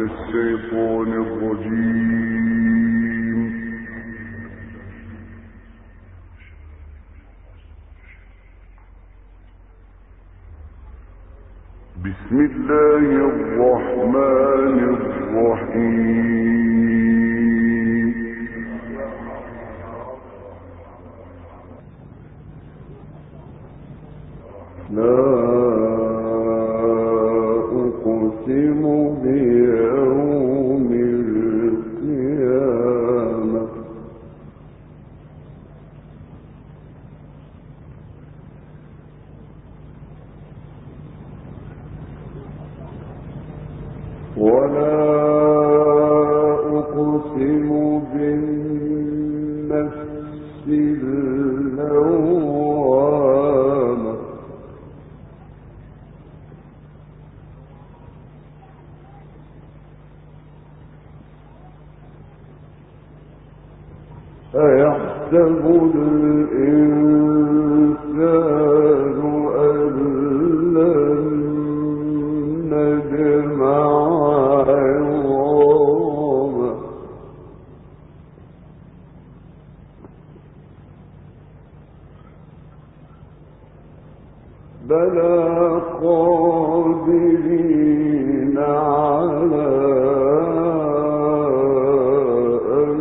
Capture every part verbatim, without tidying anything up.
الشيطان الرجيم. بسم الله الرحمن الرحيم. لا أقسم بيوم القيامة ولا أقسم بالنفس اللوامة أيحسب الإنسان أن لن نجمع عظامه بلى قادرين على أن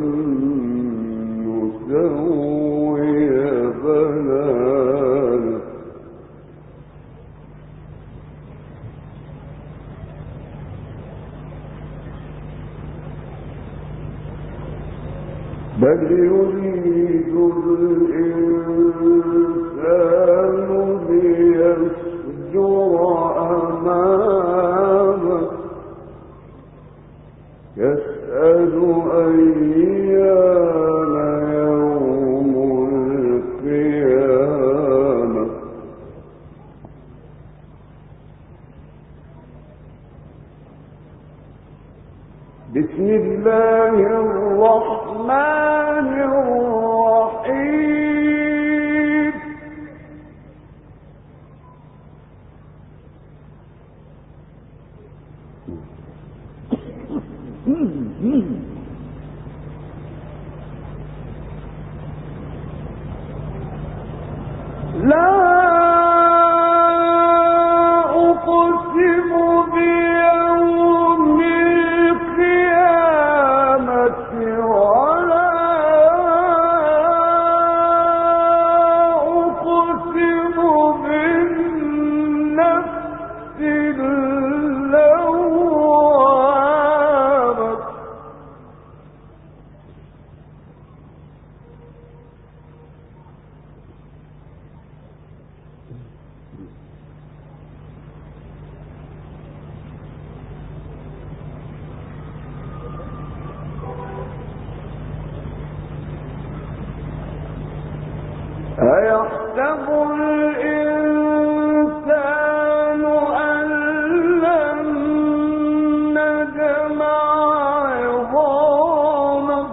نسوي بنانه بل يريد الإنسان ليفجر أمامه يسأل أيان يوم القيامة بسم الله الرحمن الرحيم. لا أقسم بيوم القيامة ولا أقسم بالنفس اللوامة أيحسب الإنسان أن لن نجمع عظامه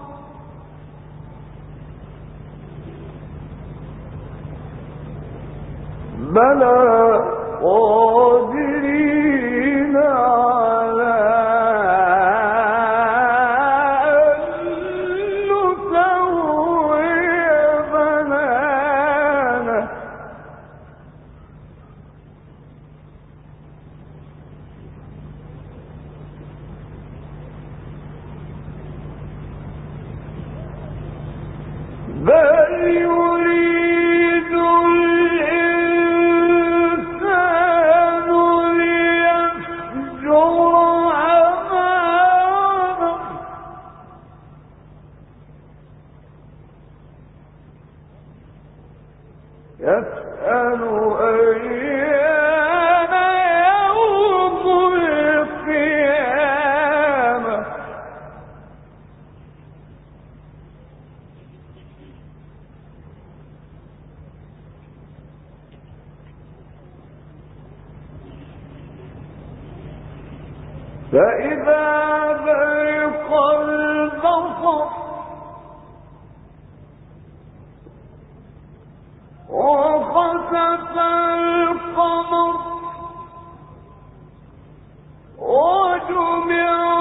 بلى قادرين على أن نسوي بنانه بل يريد الإنسان ليفجر أمامه يسأل أيان يوم القيامة فإذا برق البصر وخسف القمر وجمع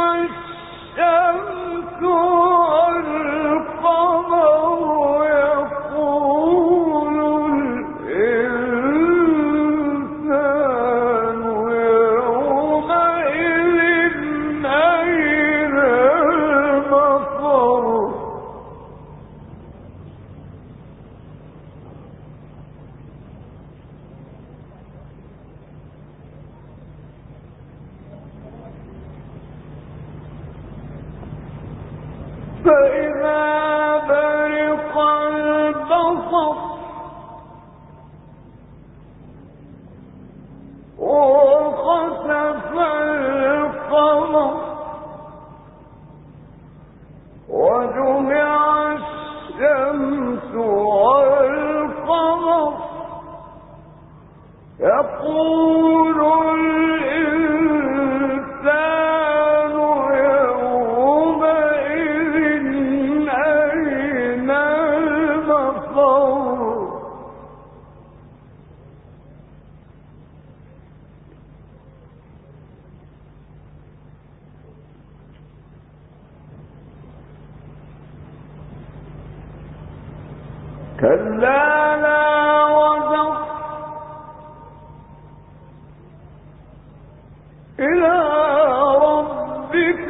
فإذا برق البصر وخسف القمر وجمع الشمس والقمر يقول الإنسان يومئذ أين المفر كلا لا وزر إلى ربك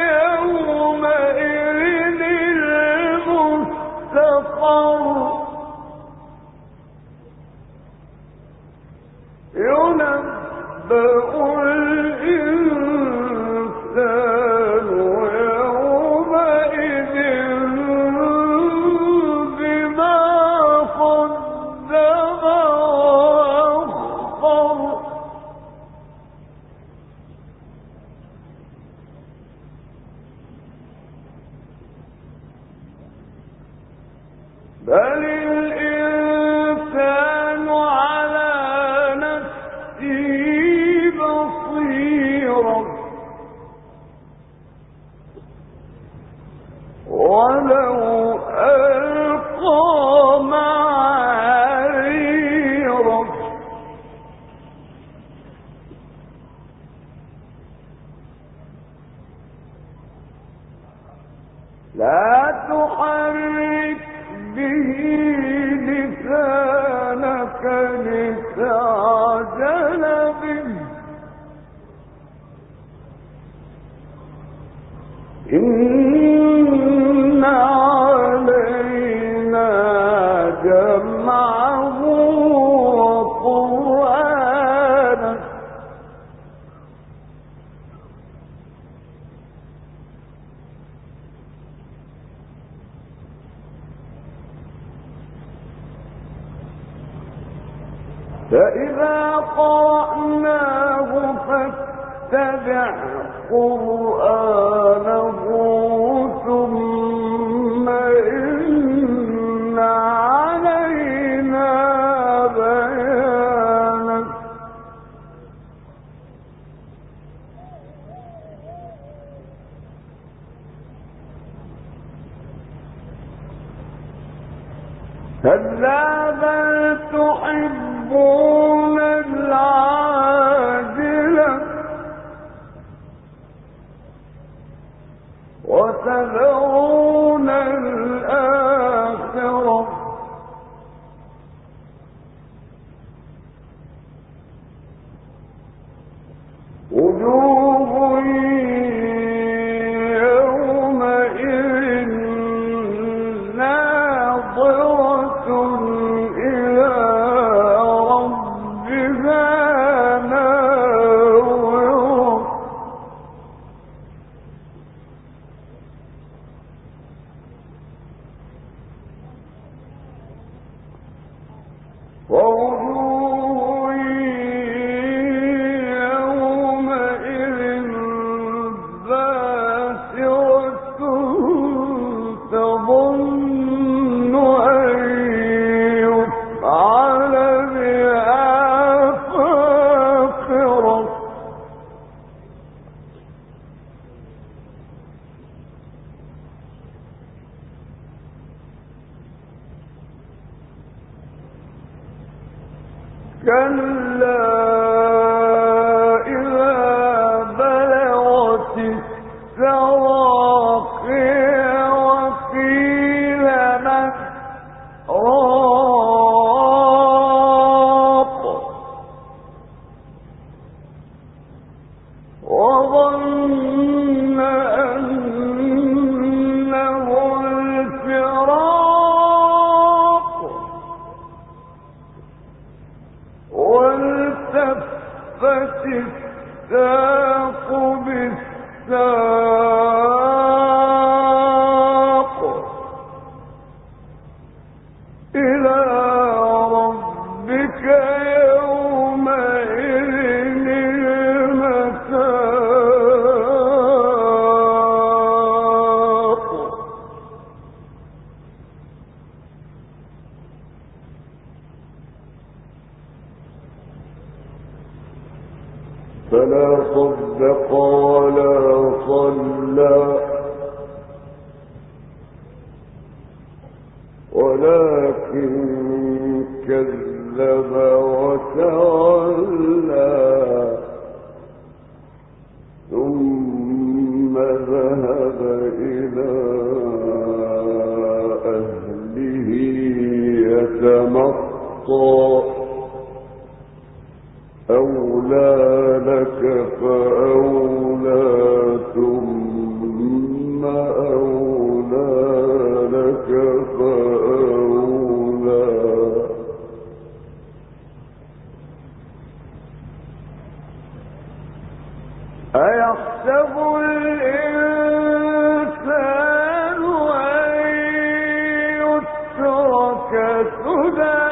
يومئذ المستقر ينبأ الإنسان يومئذ بما قدم وأخر بل الإنسان على نفسه بصيرة ولو ألقى معاذيره لا تحرك به لسانك لتعجل به إن علينا جمعه وقرآنه فإذا قرأناه فاتبع قرآنه ثم إن علينا بيانه كلا بل تحبون العاجلة وتذرون الآخرة وجوه يومئذ ناظرة إلى ربها ناظرة ووجوه يومئذ باسرة تظن أن يفعل بها فاقرة كلا إذا بلغت التراقي وقيل من راق وظن أنه الفراق والتفت الساق بالساق صدق ولا صلى ولكن كذب وتولى ثم ذهب إلى أهله يتمطى أولى لك فأولى ثم أولى لك فأولى أيحسب الإنسان أن يترك سدى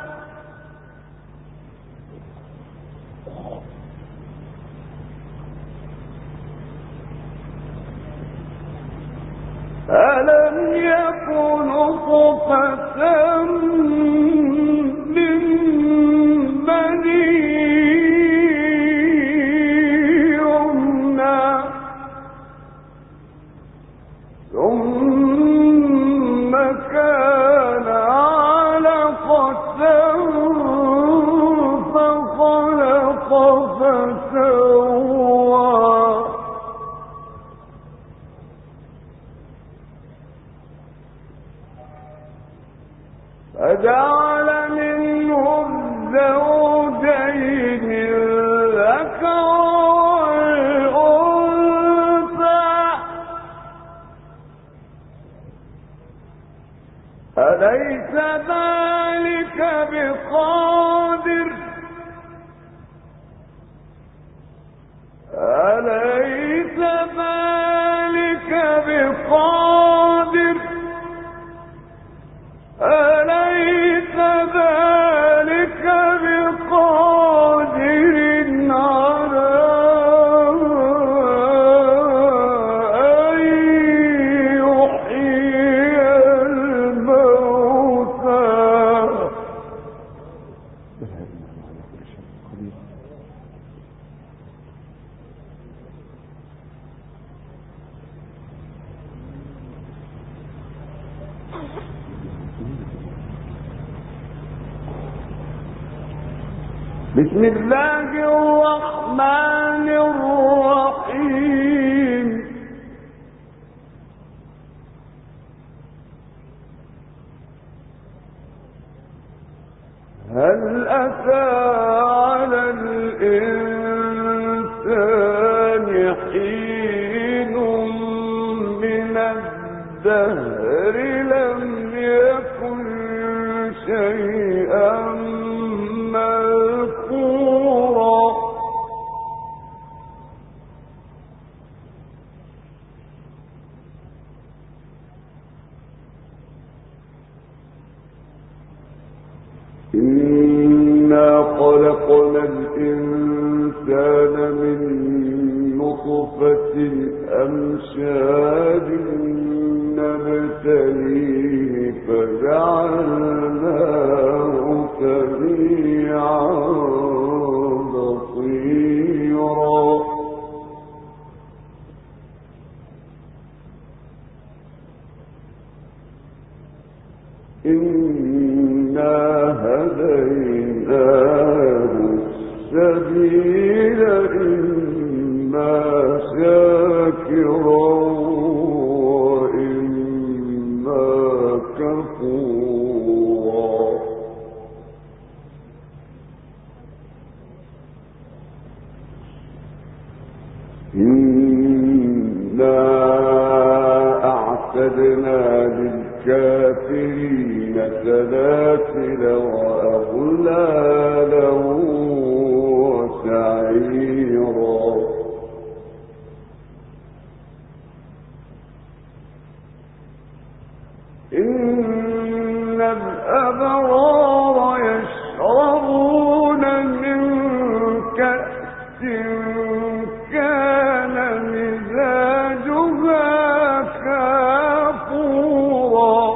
ألم يكن نطفة من مني يمنى ثم كان علقة فخلق فسوى فجعل منه الزوجين الذكر والأنثى أليس ذلك بقادر أليس ذلك بقادر أليس ذلك بقادر على أن يحيي الموتى بسم الله الرحمن الرحيم هل أتى على الإنسان حين من الدهر لم يكن شيئا مذكورا إنا خلقنا الإنسان من نطفة أمشاج نبتليه فجعلناه سميعا بصيرا إنا هديناه السبيل إما شاكرا وإما كفورا إنا أعتدنا للكافرين سلاسل وأغلالا وسعيرا إن الأبرار يشربون من كأس كان مزاجها كافورا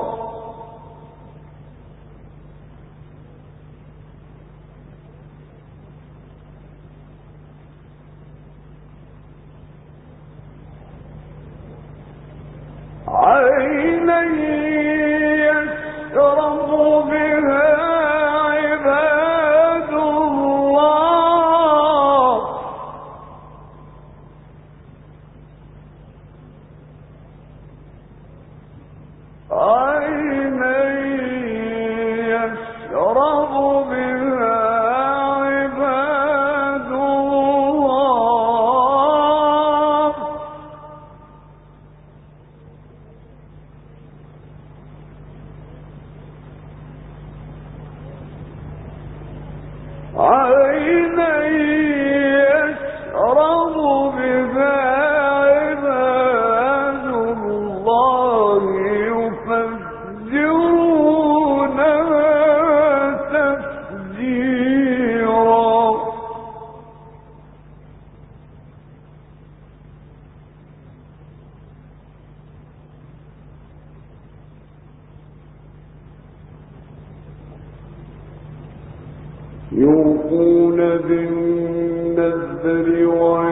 يوفون بالنذر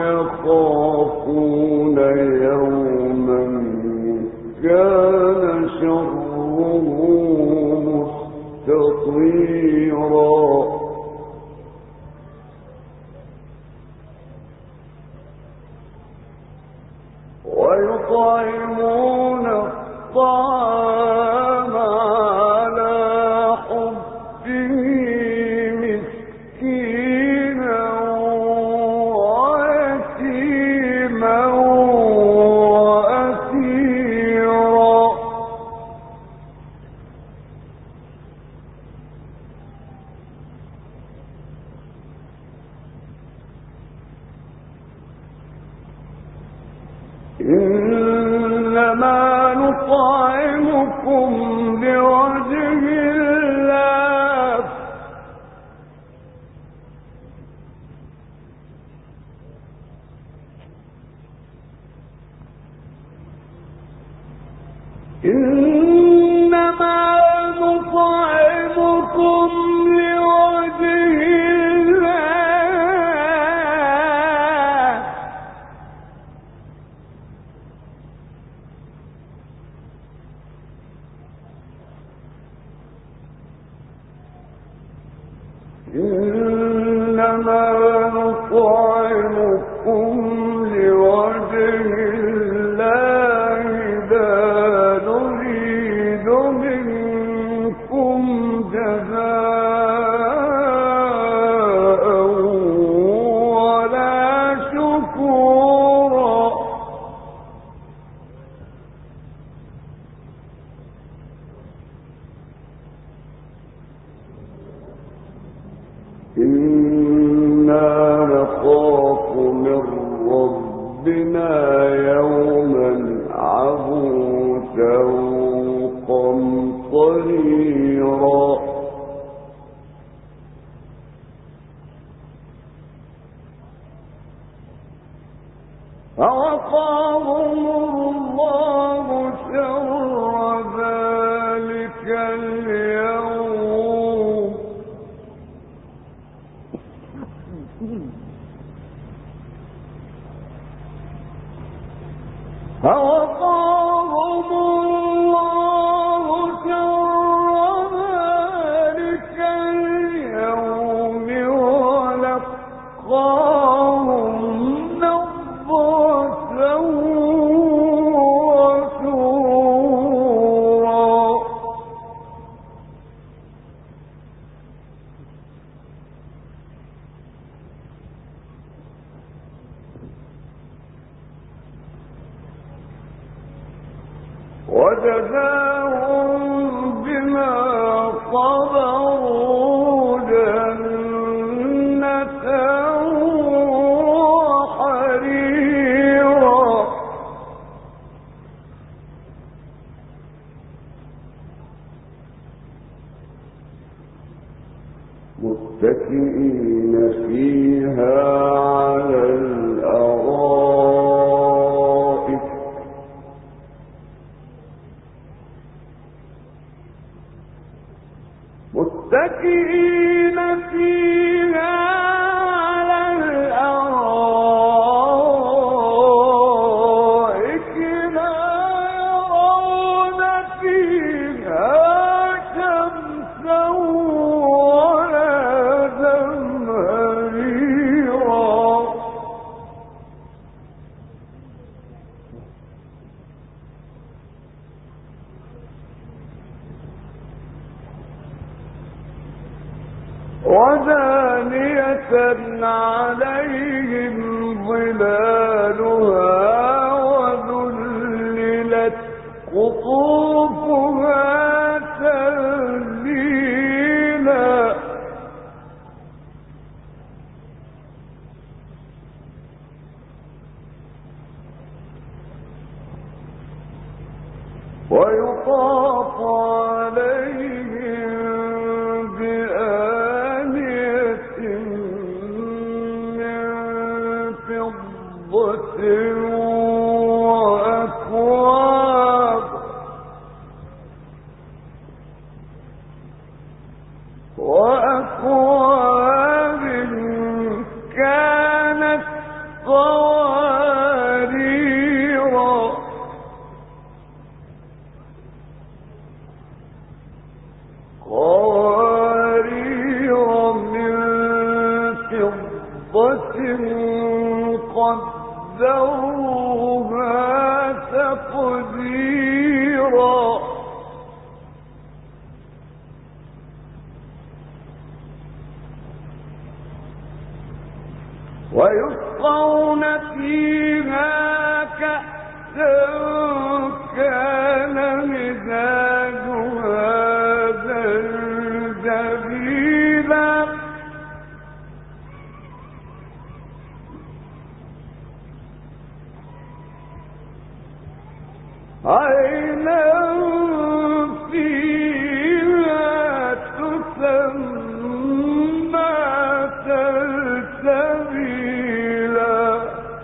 ويخافون يوما كان شره مستطيرا ويطعمون الطعام على حبه مسكينا ويتيما وأسيرا إنما نطعمكم لوجه الله إنما نطعمكم لوجه الله إنما نطعمكم لوجه الله لا نريد منكم جزاء ولا شكورا إنا نخاف من ربنا يوما عبوسا قمطريرا فوقاهم الله شر ذلك اليوم فوقاهم الله شر ذلك اليوم ولقاهم نضرة وسرورا وجزاهم بما صبروا جنة وحريرا متكئين فيها على الأرائك ودانية عليهم ظلالها وذللت قطوفها تذليلا ويطاف عليهم بآنية من فضة وأكواب وأكواب كانت قواريرا قوارير من فضة قدروها تقديرا ويسقون فيها كأسا كان مزاجها زنجبيلا عينا فيها تسمى سلسبيلا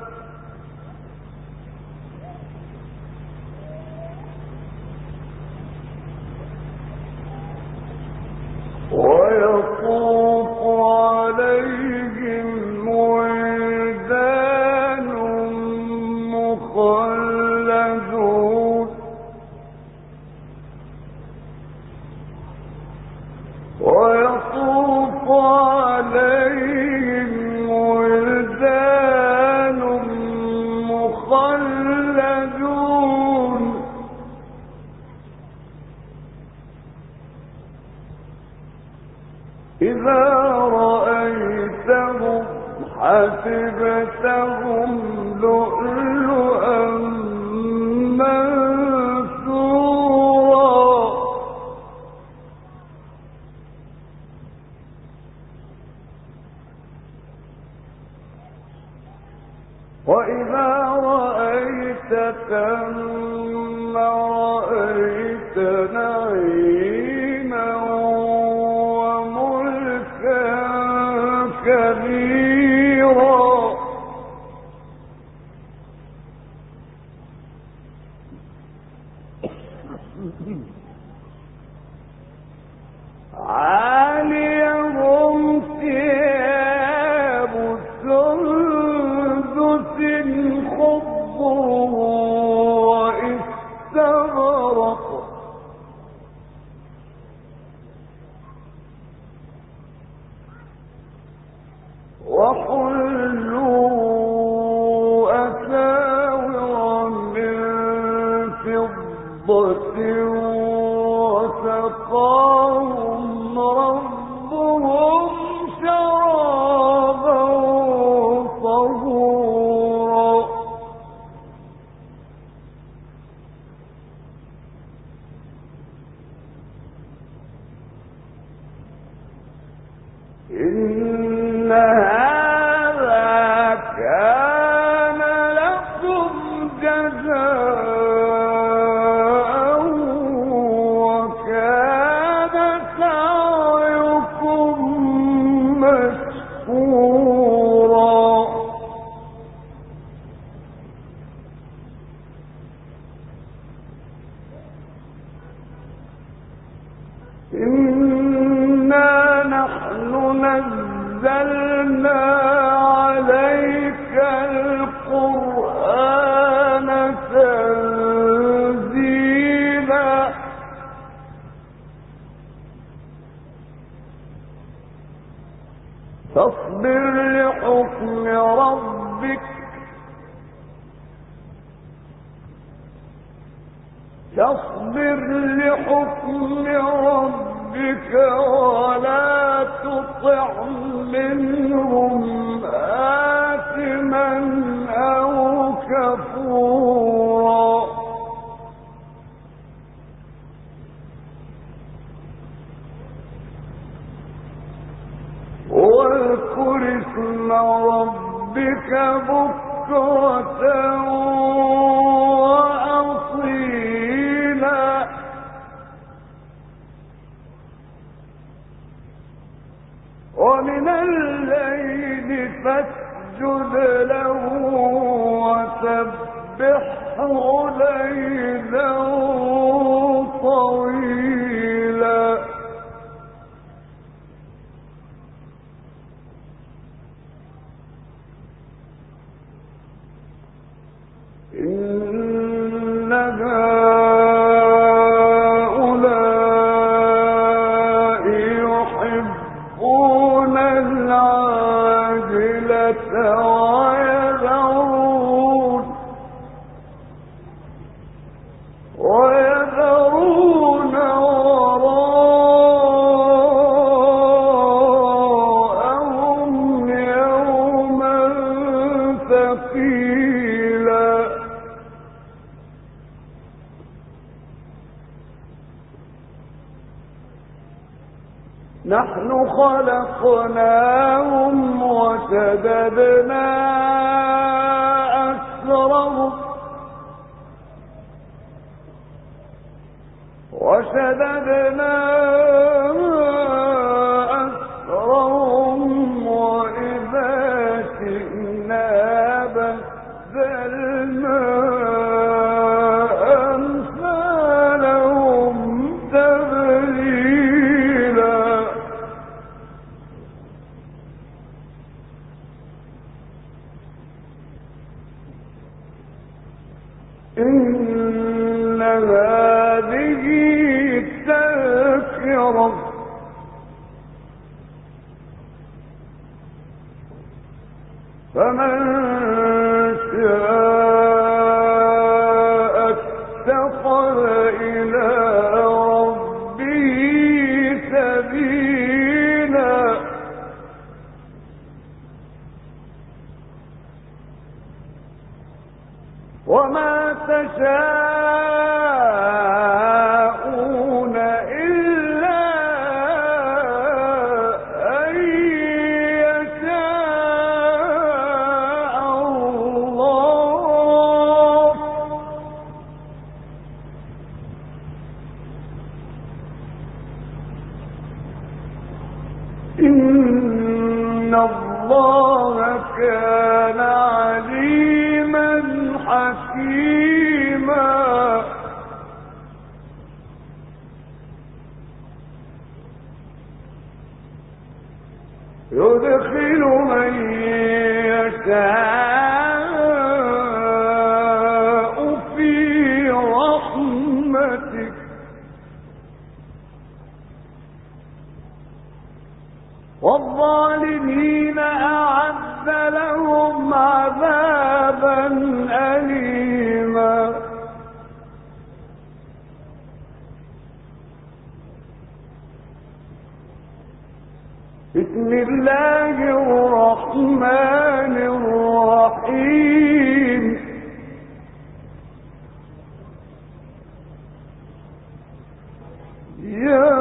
ويطوف عليهم ولدان مخلدون ويطوف عليهم ولدان مخلدون إذا رأيتهم حسبتهم لؤلؤا منثورا وإذا رأيت ثم رأيت نعيما وملكا كبيرا عاليهم ثياب سندس خضر واستبرق وحلوا أساور من فضة وسقاهم ربهم شرابا طهورا إن هذا كان لكم جزاء وكان سعيكم مشكورا إنا نحن نزلنا عليك القرآن تنزيلا فاصبر لحكم ربك فاصبر لحكم ربك ولا تطع تطع منهم آثما أو كفورا واذكر اسم ربك بكرة وأصيلا ومن الليل فاسجد له وسبحه ليلا طويلا إن هؤلاء يحبون العاجلة ويذرون ويذرون وراءهم يوما ثقيلا نحن خلقناهم وشددنا أسرهم وشددنا أسرهم وإذا شئنا بدلنا أمثالهم تبديلا إن هذه تذكرة فمن شاء اتخذ إلى ربه سبيلا وما تشاءون إلا أن يشاء الله إن الله كان عليما حكيما يدخل من يشاء في رحمته والظالمين أعد لهم عذابا أليما بسم الله الرحمن الرحيم يا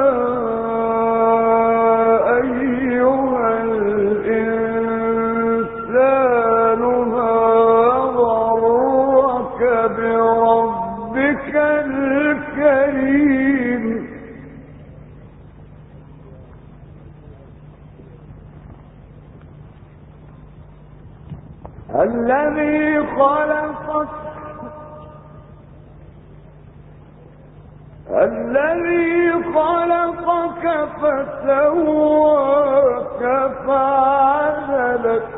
أيها الإنسان ما غرك بربك الكريم الذي خلقك الذي خلقك فسواك فعدلك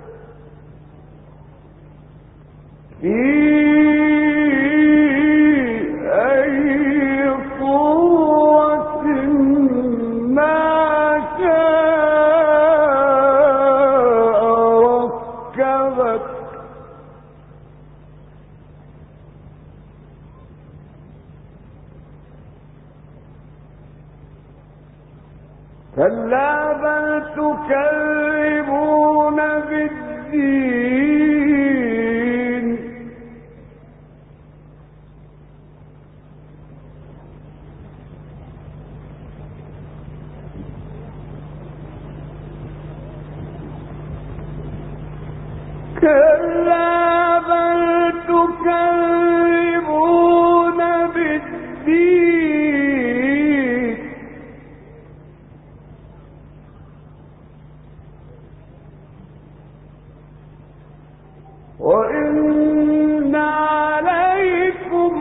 في أي صورة ما شاء ركبك كلا بل تكذبون بالدين كلا بل تكذبون بالدين وإن عليكم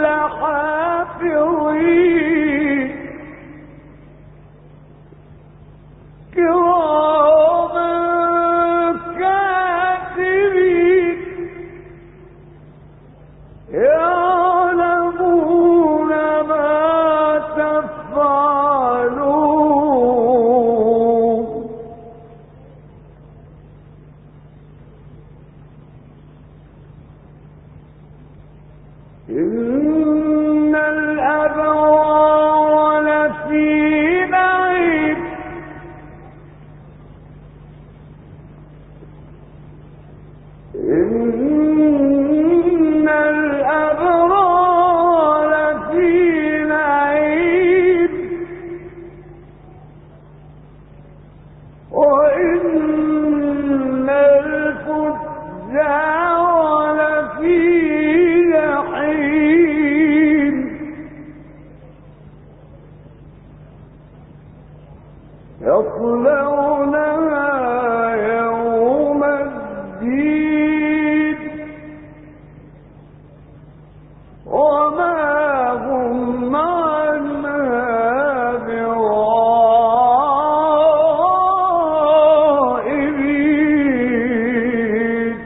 لحافظين كراما كاتبين يعلمون ما تفعلون إن الأبرار لفي نعيم إن الأبرار لفي نعيم وإن الفجار لفي يصلونها يوم الدين وما هم عنها بغائبين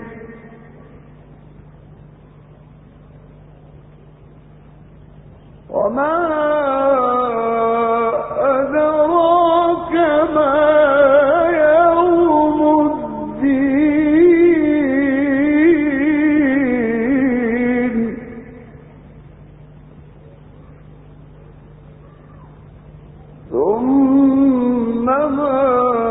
وما ثم ما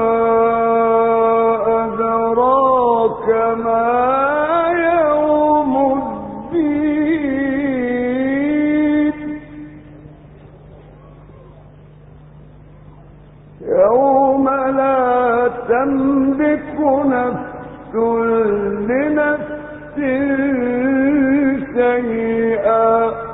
أدراك ما يوم الدين يوم لا تملك نفس لنفس شيئا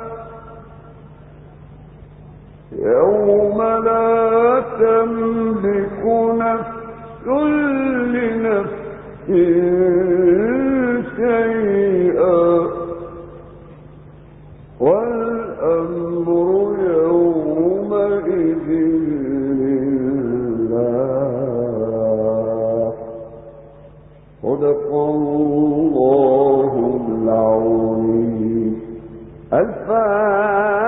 يوم لا تملك نفس لنفس شيئا والأمر يومئذ لله صدق الله العظيم. الفاتحة.